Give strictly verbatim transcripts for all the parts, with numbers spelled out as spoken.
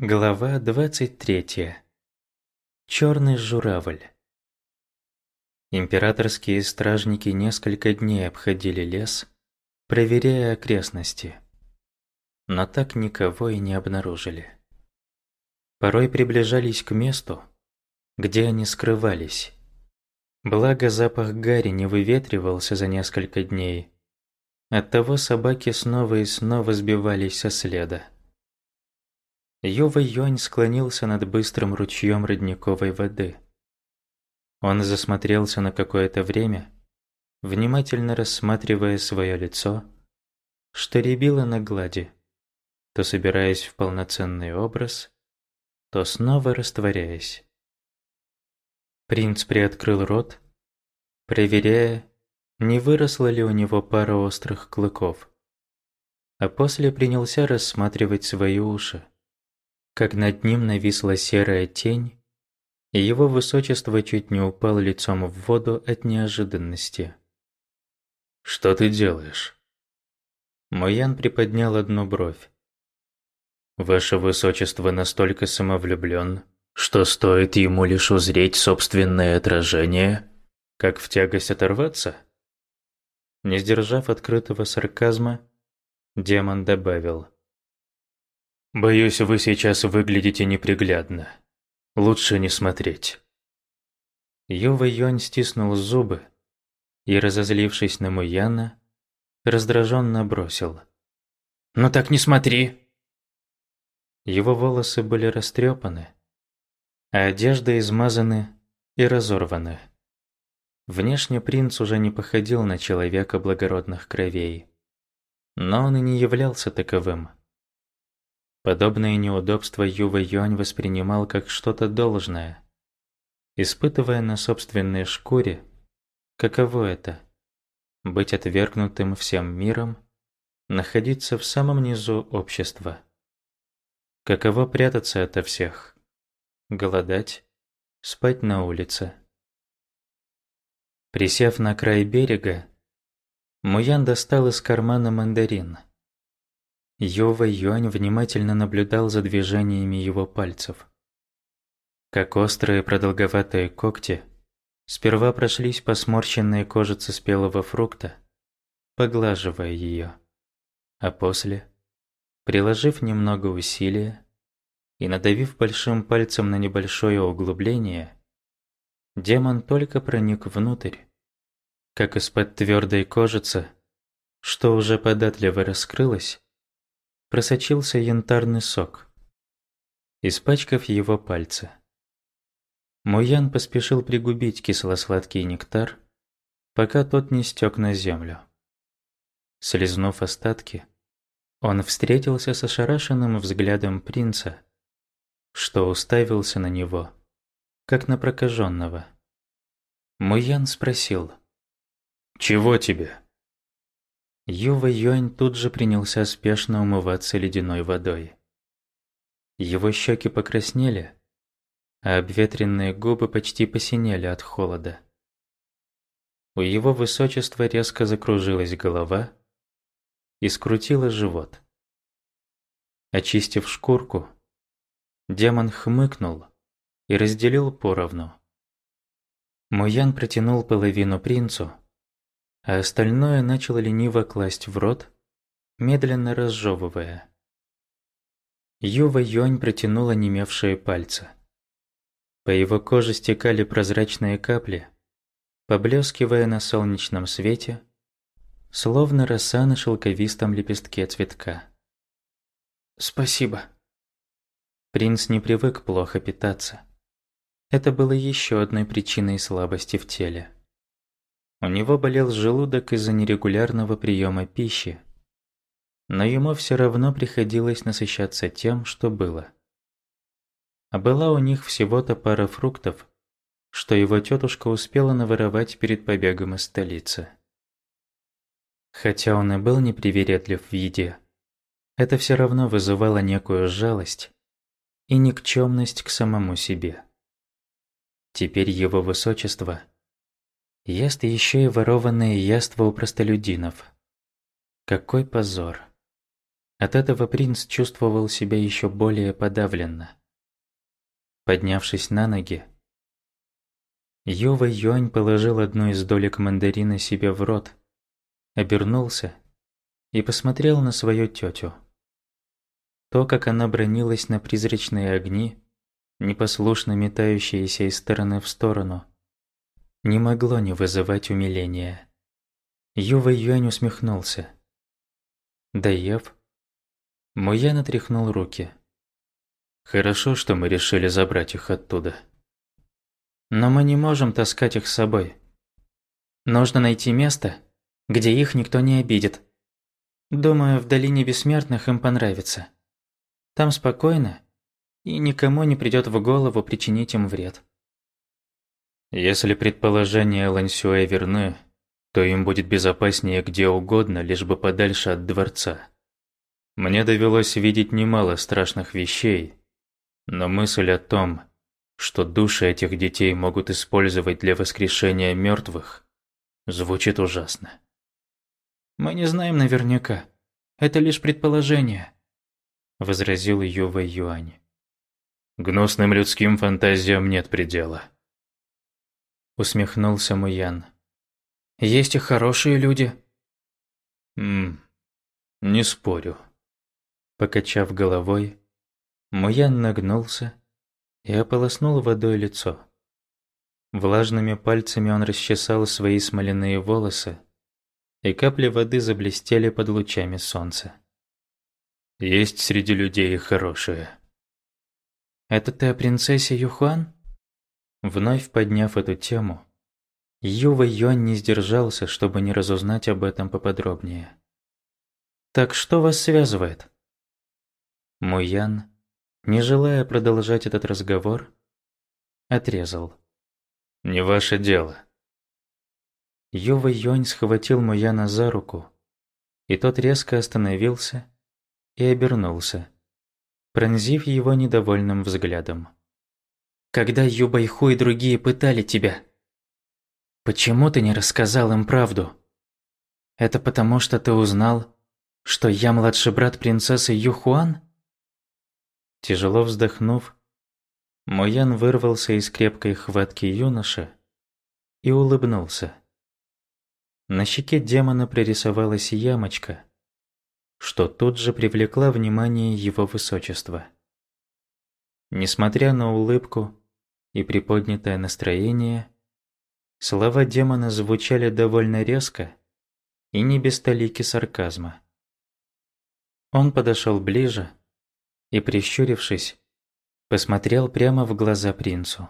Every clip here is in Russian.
Глава двадцать третья. Черный журавль. Императорские стражники несколько дней обходили лес, проверяя окрестности, но так никого и не обнаружили. Порой приближались к месту, где они скрывались. Благо запах гари не выветривался за несколько дней, оттого собаки снова и снова сбивались со следа. Ювэй-Юань склонился над быстрым ручьем родниковой воды. Он засмотрелся на какое-то время, внимательно рассматривая свое лицо, что рябило на глади, то собираясь в полноценный образ, то снова растворяясь. Принц приоткрыл рот, проверяя, не выросла ли у него пара острых клыков, а после принялся рассматривать свои уши, как над ним нависла серая тень, и его высочество чуть не упал лицом в воду от неожиданности. «Что ты делаешь?» Моян приподнял одну бровь. «Ваше высочество настолько самовлюблен, что стоит ему лишь узреть собственное отражение, как в тягость оторваться?» Не сдержав открытого сарказма, демон добавил: «Боюсь, вы сейчас выглядите неприглядно. Лучше не смотреть». Ювэй-Юань стиснул зубы и, разозлившись на Муяна, раздраженно бросил: «Ну так не смотри!» Его волосы были растрепаны, а одежда измазаны и разорваны. Внешне принц уже не походил на человека благородных кровей, но он и не являлся таковым. Подобные неудобства Ювэй-Юань воспринимал как что-то должное, испытывая на собственной шкуре, каково это — быть отвергнутым всем миром, находиться в самом низу общества. Каково прятаться ото всех, голодать, спать на улице. Присев на край берега, Муян достал из кармана мандарин. Ювэй-Юань внимательно наблюдал за движениями его пальцев. Как острые продолговатые когти сперва прошлись по сморщенной кожице спелого фрукта, поглаживая ее, а после, приложив немного усилия и надавив большим пальцем на небольшое углубление, демон только проник внутрь, как из-под твердой кожицы, что уже податливо раскрылось, просочился янтарный сок, испачкав его пальцы. Муян поспешил пригубить кисло-сладкий нектар, пока тот не стек на землю. Слизнув остатки, он встретился с ошарашенным взглядом принца, что уставился на него, как на прокаженного. Муян спросил: «Чего тебе?» Ювэй-Юань тут же принялся спешно умываться ледяной водой. Его щеки покраснели, а обветренные губы почти посинели от холода. У его высочества резко закружилась голова и скрутило живот. Очистив шкурку, демон хмыкнул и разделил поровну. Муян протянул половину принцу, а остальное начал лениво класть в рот, медленно разжевывая. Ювэй-Юань протянул онемевшие пальцы. По его коже стекали прозрачные капли, поблескивая на солнечном свете, словно роса на шелковистом лепестке цветка. «Спасибо». Принц не привык плохо питаться. Это было еще одной причиной слабости в теле. У него болел желудок из-за нерегулярного приема пищи, но ему все равно приходилось насыщаться тем, что было. А была у них всего-то пара фруктов, что его тетушка успела наворовать перед побегом из столицы. Хотя он и был непривередлив в еде, это все равно вызывало некую жалость и никчемность к самому себе. Теперь его высочество ест еще и ворованные яства у простолюдинов. Какой позор! От этого принц чувствовал себя еще более подавленно. Поднявшись на ноги, Ю Вэйюань положил одну из долек мандарина себе в рот, обернулся и посмотрел на свою тетю. То, как она бранилась на призрачные огни, непослушно метающиеся из стороны в сторону, не могло не вызывать умиления. Ю Вэйюань усмехнулся. Доев, Муян отряхнул руки. Хорошо, что мы решили забрать их оттуда. Но мы не можем таскать их с собой. Нужно найти место, где их никто не обидит. Думаю, в долине бессмертных им понравится. Там спокойно, и никому не придёт в голову причинить им вред. Если предположения Лансюэ верны, то им будет безопаснее где угодно, лишь бы подальше от дворца. Мне довелось видеть немало страшных вещей, но мысль о том, что души этих детей могут использовать для воскрешения мертвых, звучит ужасно. Мы не знаем наверняка. Это лишь предположение, возразил Ю Вэйюань. Гнусным людским фантазиям нет предела. Усмехнулся Муян. Есть и хорошие люди. Мм, не спорю. Покачав головой, Муян нагнулся и ополоснул водой лицо. Влажными пальцами он расчесал свои смоляные волосы, и капли воды заблестели под лучами солнца. Есть среди людей и хорошие. Это ты о принцессе Юхуан? Вновь подняв эту тему, Ю Вэйюань не сдержался, чтобы не разузнать об этом поподробнее. Так что вас связывает? Муян, не желая продолжать этот разговор, отрезал. Не ваше дело. Ю Вэйюань схватил Муяна за руку, и тот резко остановился и обернулся, пронзив его недовольным взглядом. Когда Ю Байху и другие пытали тебя, почему ты не рассказал им правду? Это потому, что ты узнал, что я младший брат принцессы Юхуан? Тяжело вздохнув, Муян вырвался из крепкой хватки юноши и улыбнулся. На щеке демона прорисовалась ямочка, что тут же привлекла внимание его высочества. Несмотря на улыбку и приподнятое настроение, слова демона звучали довольно резко и не без толики сарказма. Он подошел ближе и, прищурившись, посмотрел прямо в глаза принцу.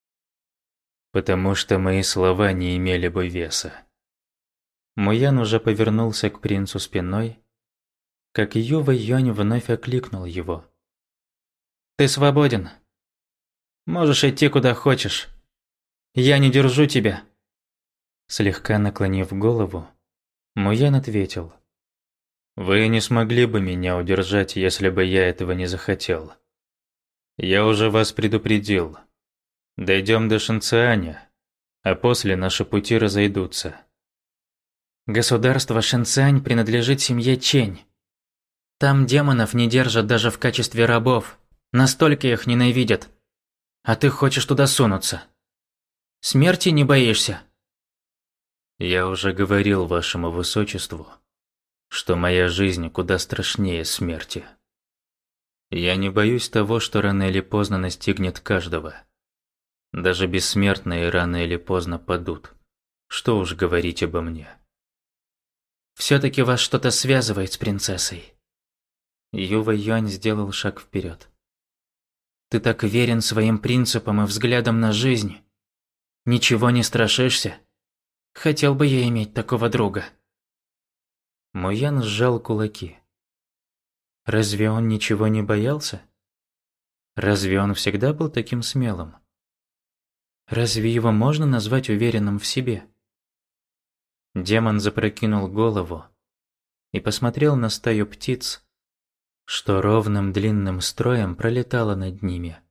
«Потому что мои слова не имели бы веса». Муян уже повернулся к принцу спиной, как Ю Вэйюань вновь окликнул его. «Ты свободен. Можешь идти куда хочешь. Я не держу тебя». Слегка наклонив голову, Муян ответил. «Вы не смогли бы меня удержать, если бы я этого не захотел. Я уже вас предупредил. Дойдем до Шэньцианя, а после наши пути разойдутся». Государство Шэньциань принадлежит семье Чэнь. Там демонов не держат даже в качестве рабов. Настолько их ненавидят. А ты хочешь туда сунуться. Смерти не боишься? Я уже говорил вашему высочеству, что моя жизнь куда страшнее смерти. Я не боюсь того, что рано или поздно настигнет каждого. Даже бессмертные рано или поздно падут. Что уж говорить обо мне. Все-таки вас что-то связывает с принцессой. Ю Вэйюань сделал шаг вперед. Ты так верен своим принципам и взглядам на жизнь. Ничего не страшишься? Хотел бы я иметь такого друга. Муян сжал кулаки. Разве он ничего не боялся? Разве он всегда был таким смелым? Разве его можно назвать уверенным в себе? Демон запрокинул голову и посмотрел на стаю птиц, что ровным длинным строем пролетала над ними.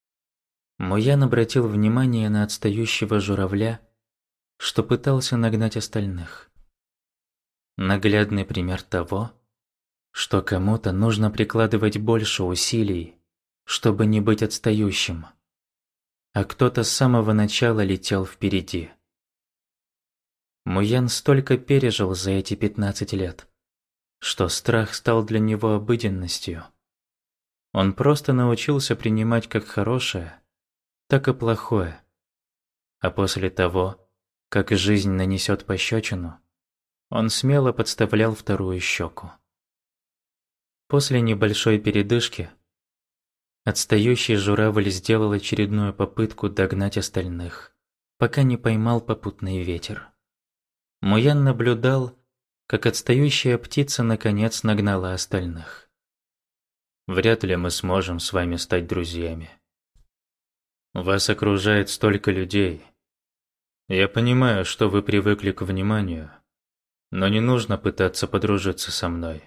Муян обратил внимание на отстающего журавля, что пытался нагнать остальных. Наглядный пример того, что кому-то нужно прикладывать больше усилий, чтобы не быть отстающим, а кто-то с самого начала летел впереди. Муян столько пережил за эти пятнадцать лет, что страх стал для него обыденностью. Он просто научился принимать как хорошее, так и плохое. А после того, как жизнь нанесет пощечину, он смело подставлял вторую щеку. После небольшой передышки отстающий журавль сделал очередную попытку догнать остальных, пока не поймал попутный ветер. Муян наблюдал, как отстающая птица наконец нагнала остальных. «Вряд ли мы сможем с вами стать друзьями. Вас окружает столько людей. Я понимаю, что вы привыкли к вниманию, но не нужно пытаться подружиться со мной.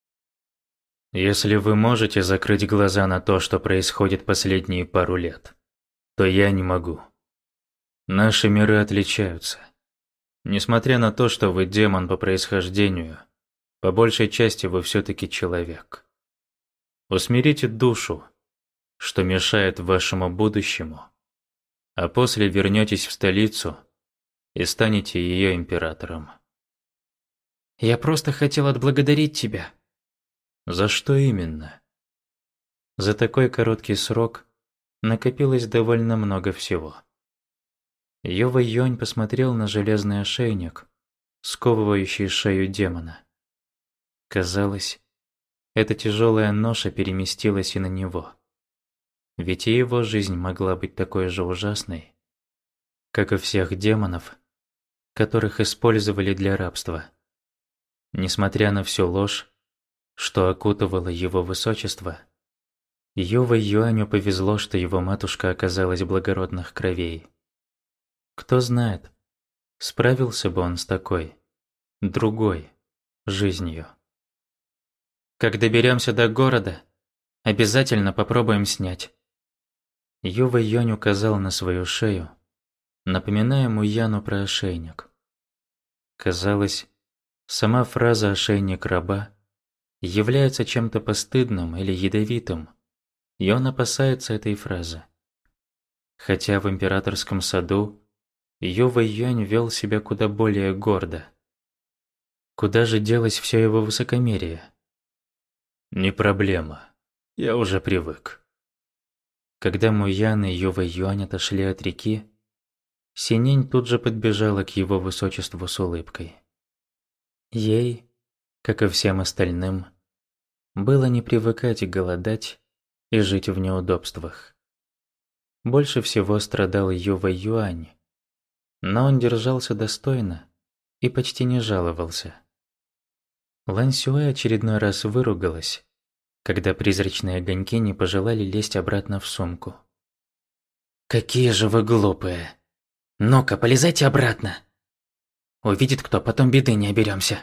Если вы можете закрыть глаза на то, что происходит последние пару лет, то я не могу. Наши миры отличаются. Несмотря на то, что вы демон по происхождению, по большей части вы все-таки человек. Усмирите душу, что мешает вашему будущему, а после вернетесь в столицу и станете ее императором». «Я просто хотел отблагодарить тебя». «За что именно?» За такой короткий срок накопилось довольно много всего. Йова Юань посмотрел на железный ошейник, сковывающий шею демона. Казалось, эта тяжелая ноша переместилась и на него. Ведь и его жизнь могла быть такой же ужасной, как и всех демонов, которых использовали для рабства. Несмотря на всю ложь, что окутывало его высочество, Йова Юаню повезло, что его матушка оказалась благородных кровей. Кто знает, справился бы он с такой, другой жизнью. «Как доберемся до города, обязательно попробуем снять». Йова Юань указал на свою шею, напоминая Муяну про ошейник. Казалось, сама фраза «ошейник раба» является чем-то постыдным или ядовитым, и он опасается этой фразы. Хотя в императорском саду Йова Юань вел себя куда более гордо. Куда же делось все его высокомерие? «Не проблема, я уже привык». Когда Муян и Йова Юань отошли от реки, Синень тут же подбежала к его высочеству с улыбкой. Ей, как и всем остальным, было не привыкать голодать и жить в неудобствах. Больше всего страдал Йова Юань, но он держался достойно и почти не жаловался. Лань Сюэ очередной раз выругалась, когда призрачные огоньки не пожелали лезть обратно в сумку. «Какие же вы глупые! Ну-ка, полезайте обратно! Увидит кто, потом беды не оберемся!»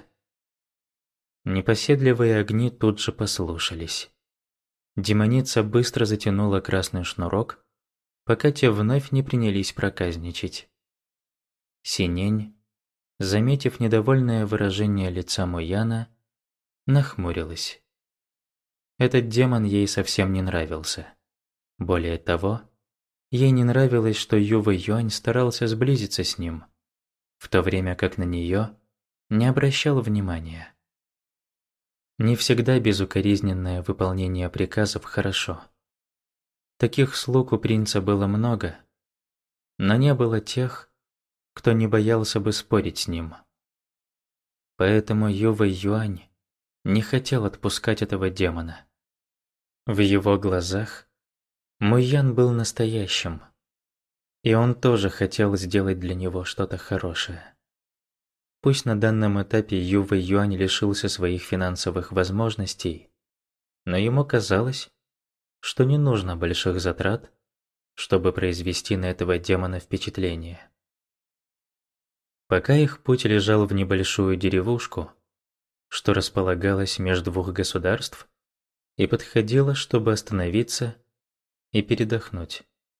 Непоседливые огни тут же послушались. Демоница быстро затянула красный шнурок, пока те вновь не принялись проказничать. Синень, заметив недовольное выражение лица Муяна, нахмурилась. Этот демон ей совсем не нравился. Более того, ей не нравилось, что Йова Юань старался сблизиться с ним, в то время как на нее не обращал внимания. Не всегда безукоризненное выполнение приказов хорошо. Таких слуг у принца было много, но не было тех, кто не боялся бы спорить с ним. Поэтому Йова Юань не хотел отпускать этого демона. В его глазах Муян был настоящим, и он тоже хотел сделать для него что-то хорошее. Пусть на данном этапе Йова Юань лишился своих финансовых возможностей, но ему казалось, что не нужно больших затрат, чтобы произвести на этого демона впечатление. Пока их путь лежал в небольшую деревушку, что располагалась между двух государств, и подходила, чтобы остановиться и передохнуть.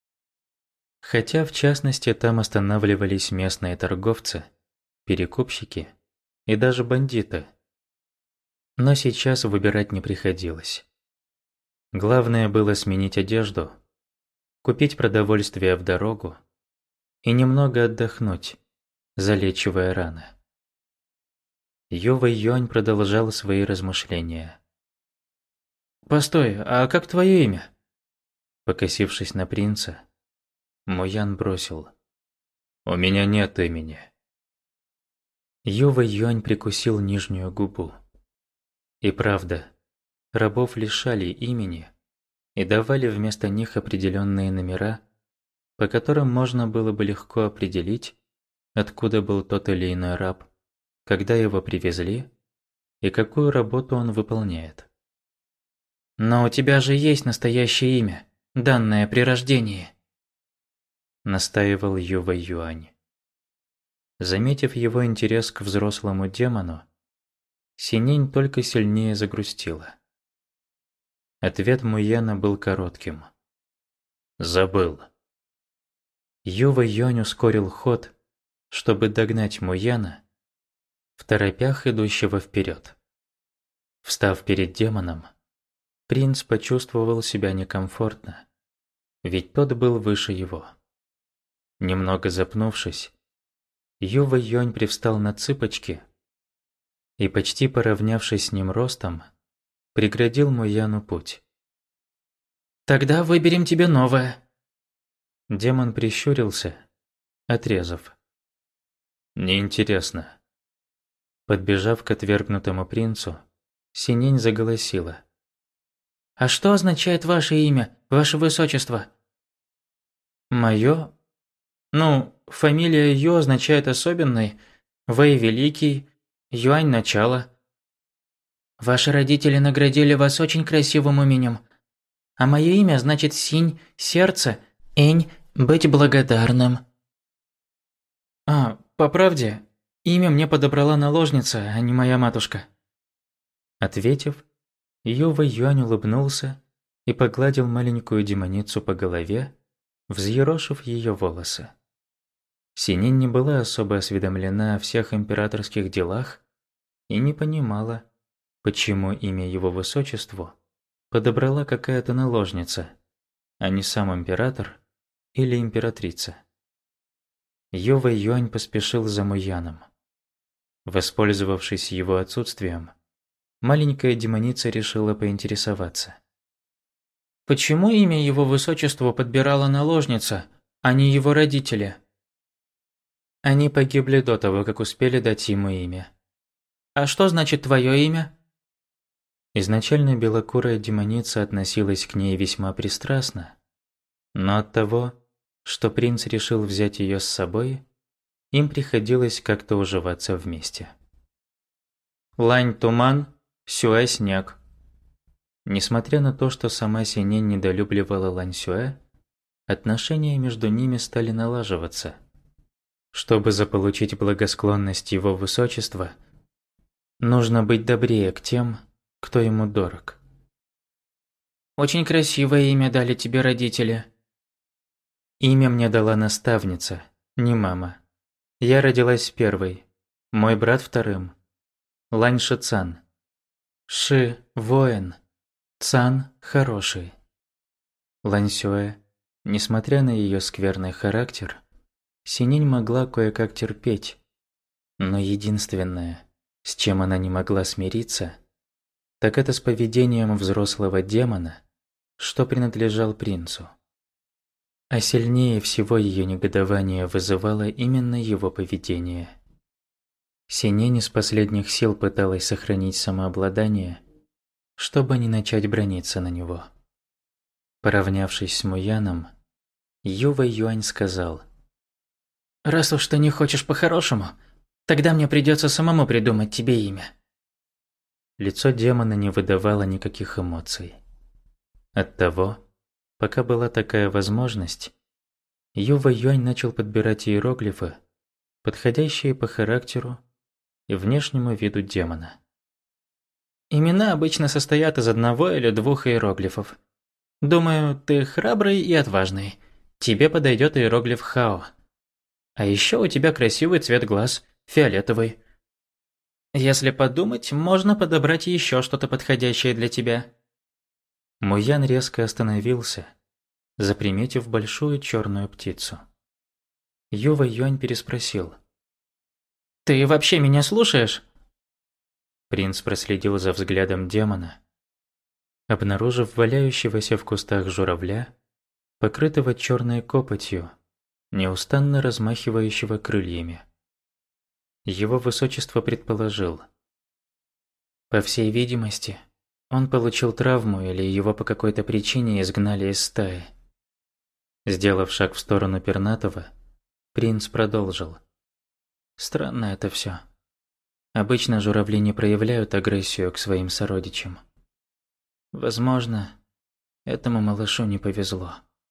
Хотя, в частности, там останавливались местные торговцы, перекупщики и даже бандиты. Но сейчас выбирать не приходилось. Главное было сменить одежду, купить продовольствие в дорогу и немного отдохнуть, залечивая раны. Ю Вэйюань продолжал свои размышления. «Постой, а как твое имя?» Покосившись на принца, Мо Ян бросил: «У меня нет имени». Ю Вэйюань прикусил нижнюю губу. И правда, рабов лишали имени и давали вместо них определенные номера, по которым можно было бы легко определить, откуда был тот или иной раб, когда его привезли и какую работу он выполняет. «Но у тебя же есть настоящее имя, данное при рождении», настаивал Ю Вэйюань. Заметив его интерес к взрослому демону, Синень только сильнее загрустила. Ответ Муяна был коротким: «Забыл». Ю Вэйюань ускорил ход, чтобы догнать Муяна, второпях идущего вперед. Встав перед демоном, принц почувствовал себя некомфортно, ведь тот был выше его. Немного запнувшись, Ю Вэйюань привстал на цыпочки и, почти поравнявшись с ним ростом, преградил Муяну путь. «Тогда выберем тебе новое». Демон прищурился, отрезав: «Неинтересно». Подбежав к отвергнутому принцу, Синень заголосила: «А что означает ваше имя, ваше высочество?» «Мое? Ну, фамилия Ю означает особенный, Вэй великий, Юань начало». «Ваши родители наградили вас очень красивым именем, а мое имя значит Синь – сердце, Энь – быть благодарным». «А, по правде, имя мне подобрала наложница, а не моя матушка». Ответив, Ю Вэйюань улыбнулся и погладил маленькую демоницу по голове, взъерошив ее волосы. Синень не была особо осведомлена о всех императорских делах и не понимала, почему имя его высочеству подобрала какая-то наложница, а не сам император или императрица. Ю Вэйюань поспешил за Муяном. Воспользовавшись его отсутствием, маленькая демоница решила поинтересоваться: «Почему имя его высочеству подбирала наложница, а не его родители?» Они погибли до того, как успели дать ему имя. «А что значит твое имя?» Изначально белокурая демоница относилась к ней весьма пристрастно, но от того, что принц решил взять ее с собой, им приходилось как-то уживаться вместе. «Лань туман, Сюэ снег». Несмотря на то, что сама Синень недолюбливала Лань Сюэ, отношения между ними стали налаживаться. Чтобы заполучить благосклонность его высочества, нужно быть добрее к тем, кто ему дорог. «Очень красивое имя дали тебе родители». «Имя мне дала наставница, не мама. Я родилась первой, мой брат вторым. Лань Ши Цан. Ши – воин, Цан – хороший». Лань Сюэ, несмотря на ее скверный характер, Синень могла кое-как терпеть, но единственное, с чем она не могла смириться, так это с поведением взрослого демона, что принадлежал принцу. А сильнее всего ее негодование вызывало именно его поведение. Синень из последних сил пыталась сохранить самообладание, чтобы не начать браниться на него. Поравнявшись с Муяном, Ю Вэйюань сказал: «Раз уж ты не хочешь по-хорошему, тогда мне придется самому придумать тебе имя». Лицо демона не выдавало никаких эмоций. Оттого, пока была такая возможность, Ю Вэйюань начал подбирать иероглифы, подходящие по характеру и внешнему виду демона. Имена обычно состоят из одного или двух иероглифов. Думаю, ты храбрый и отважный. Тебе подойдет иероглиф Хао. А еще у тебя красивый цвет глаз, фиолетовый. Если подумать, можно подобрать еще что-то подходящее для тебя. Муян резко остановился, заприметив большую черную птицу. Юва Юань переспросил. «Ты вообще меня слушаешь?» Принц проследил за взглядом демона, обнаружив валяющегося в кустах журавля, покрытого черной копотью, неустанно размахивающего крыльями. Его высочество предположил. По всей видимости, он получил травму или его по какой-то причине изгнали из стаи. Сделав шаг в сторону пернатого, принц продолжил. Странно это все. Обычно журавли не проявляют агрессию к своим сородичам. Возможно, этому малышу не повезло.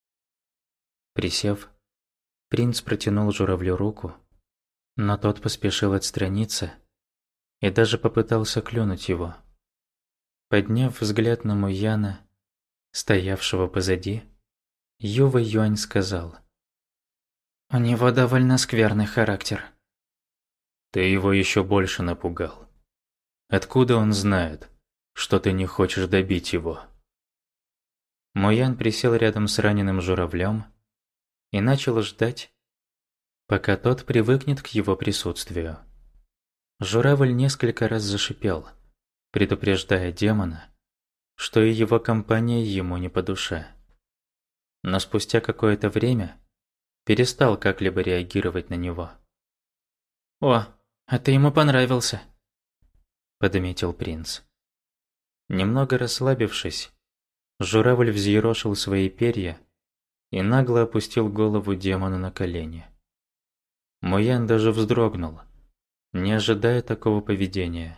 Присев, принц протянул журавлю руку, но тот поспешил отстраниться и даже попытался клюнуть его. Подняв взгляд на Муяна, стоявшего позади, Юва Юань сказал. «У него довольно скверный характер». «Ты его еще больше напугал. Откуда он знает, что ты не хочешь добить его?» Муян присел рядом с раненым журавлем и начал ждать, пока тот привыкнет к его присутствию. Журавль несколько раз зашипел, предупреждая демона, что и его компания ему не по душе. Но спустя какое-то время перестал как-либо реагировать на него. «О, а ты ему понравился», – подметил принц. Немного расслабившись, журавль взъерошил свои перья и нагло опустил голову демону на колени. Муян даже вздрогнул, не ожидая такого поведения.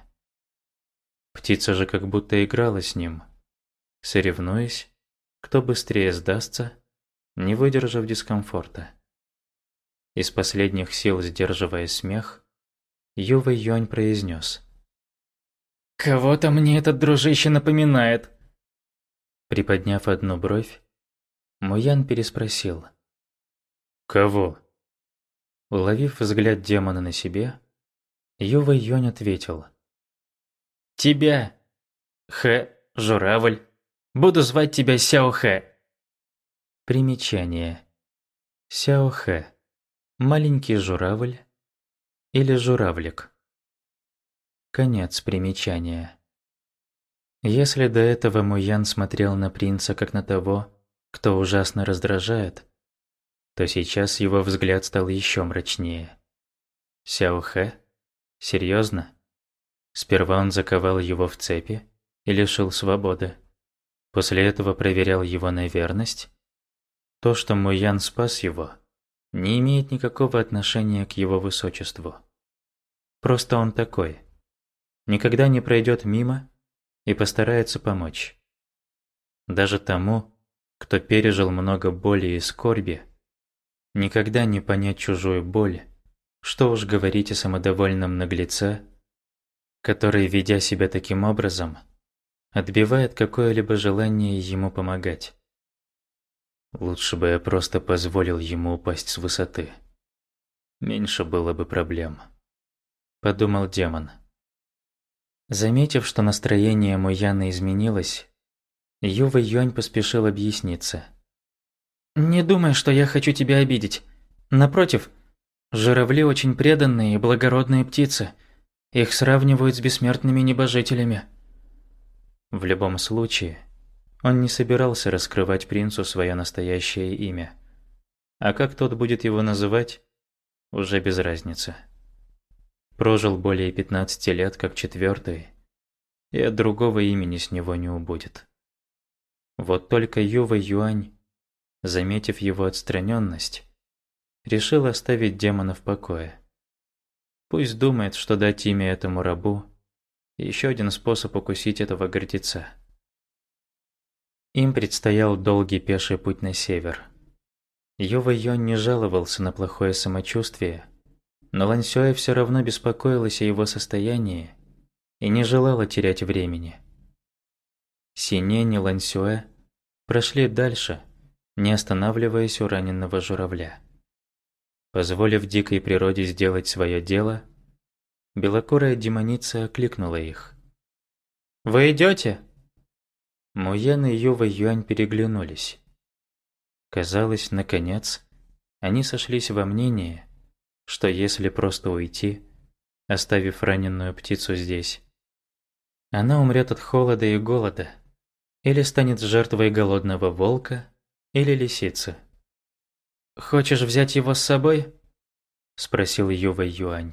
Птица же как будто играла с ним, соревнуясь, кто быстрее сдастся, не выдержав дискомфорта. Из последних сил сдерживая смех, Юва Юань произнес. «Кого-то мне этот дружище напоминает». Приподняв одну бровь, Муян переспросил. «Кого?» Уловив взгляд демона на себе, Юва Юань ответил. «Тебя, Хэ, журавль. Буду звать тебя Сяо Хэ». Примечание. Сяо Хэ. Маленький журавль или журавлик. Конец примечания. Если до этого Муян смотрел на принца как на того, кто ужасно раздражает, то сейчас его взгляд стал еще мрачнее. Сяо Хэ? Серьезно? Сперва он заковал его в цепи и лишил свободы. После этого проверял его на верность. То, что Муян спас его, не имеет никакого отношения к его высочеству. Просто он такой. Никогда не пройдет мимо и постарается помочь. Даже тому, кто пережил много боли и скорби, никогда не понять чужую боль, что уж говорить о самодовольном наглеце, который, ведя себя таким образом, отбивает какое-либо желание ему помогать. Лучше бы я просто позволил ему упасть с высоты. Меньше было бы проблем, подумал демон. Заметив, что настроение Муяна изменилось, Юва Юань поспешил объясниться. «Не думай, что я хочу тебя обидеть. Напротив, журавли очень преданные и благородные птицы. Их сравнивают с бессмертными небожителями». В любом случае, он не собирался раскрывать принцу свое настоящее имя. А как тот будет его называть, уже без разницы. Прожил более пятнадцати лет как четвертый, и от другого имени с него не убудет. Вот только Юва Юань, заметив его отстраненность, решил оставить демона в покое. Пусть думает, что дать имя этому рабу – еще один способ укусить этого гордеца. Им предстоял долгий пеший путь на север. Юва Юань не жаловался на плохое самочувствие, но Лань Сюэ все равно беспокоилась о его состоянии и не желала терять времени. Синень и Лань Сюэ прошли дальше, не останавливаясь у раненого журавля. Позволив дикой природе сделать свое дело, Белокурая демоница окликнула их. «Вы идете?» Муян и Юва Юань переглянулись. Казалось, наконец, они сошлись во мнении, что если просто уйти, оставив раненую птицу здесь, она умрет от холода и голода, или станет жертвой голодного волка или лисицы. «Хочешь взять его с собой?» – спросил Юва Юань.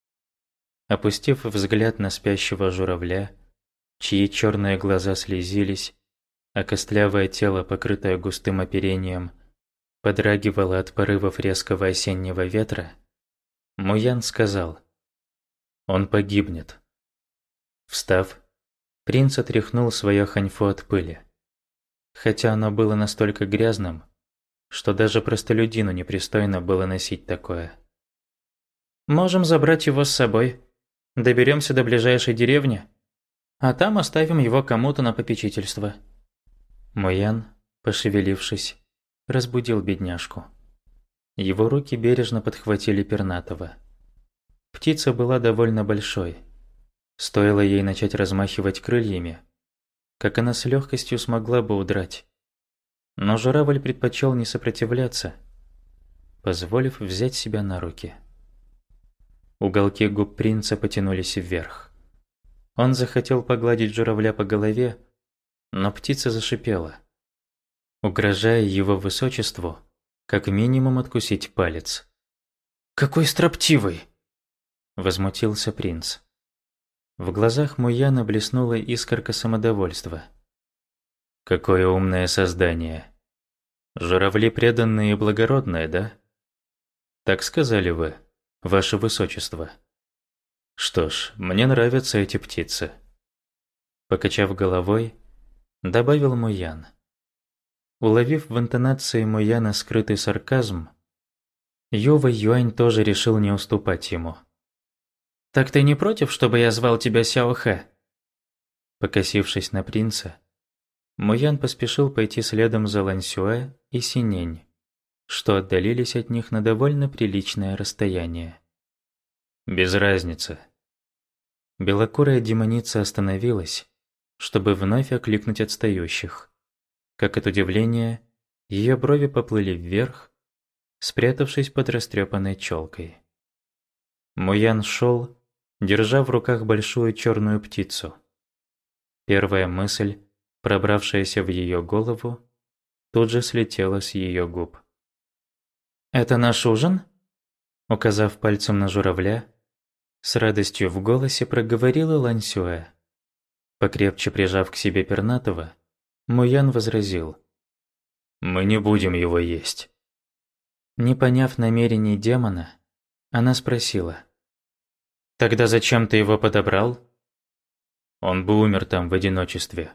Опустив взгляд на спящего журавля, чьи черные глаза слезились, а костлявое тело, покрытое густым оперением, подрагивало от порывов резкого осеннего ветра, Муян сказал: «Он погибнет». Встав, принц отряхнул свое ханьфу от пыли. Хотя оно было настолько грязным, что даже простолюдину непристойно было носить такое. «Можем забрать его с собой. Доберемся до ближайшей деревни, а там оставим его кому-то на попечительство». Муян, пошевелившись, разбудил бедняжку. Его руки бережно подхватили пернатого. Птица была довольно большой. Стоило ей начать размахивать крыльями, как она с легкостью смогла бы удрать. Но журавль предпочел не сопротивляться, позволив взять себя на руки. Уголки губ принца потянулись вверх. Он захотел погладить журавля по голове, но птица зашипела, угрожая его высочеству как минимум откусить палец. «Какой строптивый!» – возмутился принц. В глазах Муяна блеснула искорка самодовольства. «Какое умное создание! Журавли преданные и благородные, да? Так сказали вы, ваше высочество. Что ж, мне нравятся эти птицы». Покачав головой, добавил Муян. Уловив в интонации Муяна скрытый сарказм, Юва Юань тоже решил не уступать ему. «Так ты не против, чтобы я звал тебя Сяо Хэ?» Покосившись на принца, Муян поспешил пойти следом за Лань Сюэ и Синень, что отдалились от них на довольно приличное расстояние. «Без разницы». Белокурая демоница остановилась, чтобы вновь окликнуть отстающих. Как от удивления, ее брови поплыли вверх, спрятавшись под растрепанной челкой. Муян шел, держа в руках большую черную птицу. Первая мысль, пробравшаяся в ее голову, тут же слетела с ее губ. «Это наш ужин?» Указав пальцем на журавля, с радостью в голосе проговорила Лань Сюэ. Покрепче прижав к себе пернатого, Муян возразил: «Мы не будем его есть». Не поняв намерений демона, она спросила: «Тогда зачем ты его подобрал?» «Он бы умер там в одиночестве».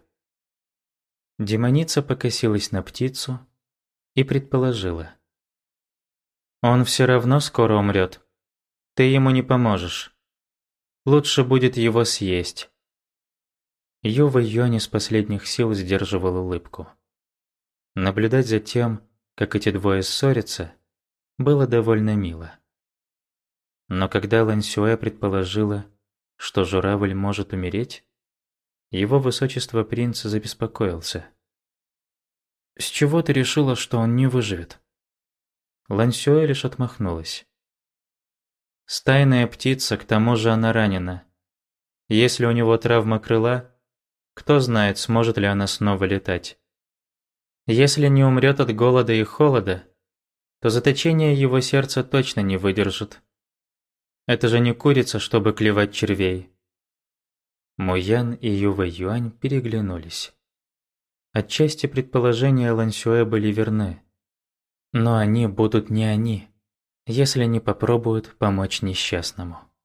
Демоница покосилась на птицу и предположила: «Он все равно скоро умрет. Ты ему не поможешь. Лучше будет его съесть». Юва Юань из последних сил сдерживал улыбку. Наблюдать за тем, как эти двое ссорятся, было довольно мило. Но когда Лань Сюэ предположила, что журавль может умереть, его высочество принц забеспокоился. «С чего ты решила, что он не выживет?» Лань Сюэ лишь отмахнулась. «Стайная птица, к тому же она ранена. Если у него травма крыла, кто знает, сможет ли она снова летать. Если не умрет от голода и холода, то заточение его сердца точно не выдержит. Это же не курица, чтобы клевать червей». Муян и Юва Юань переглянулись. Отчасти предположения Лань Сюэ были верны. Но они будут не они, если не попробуют помочь несчастному.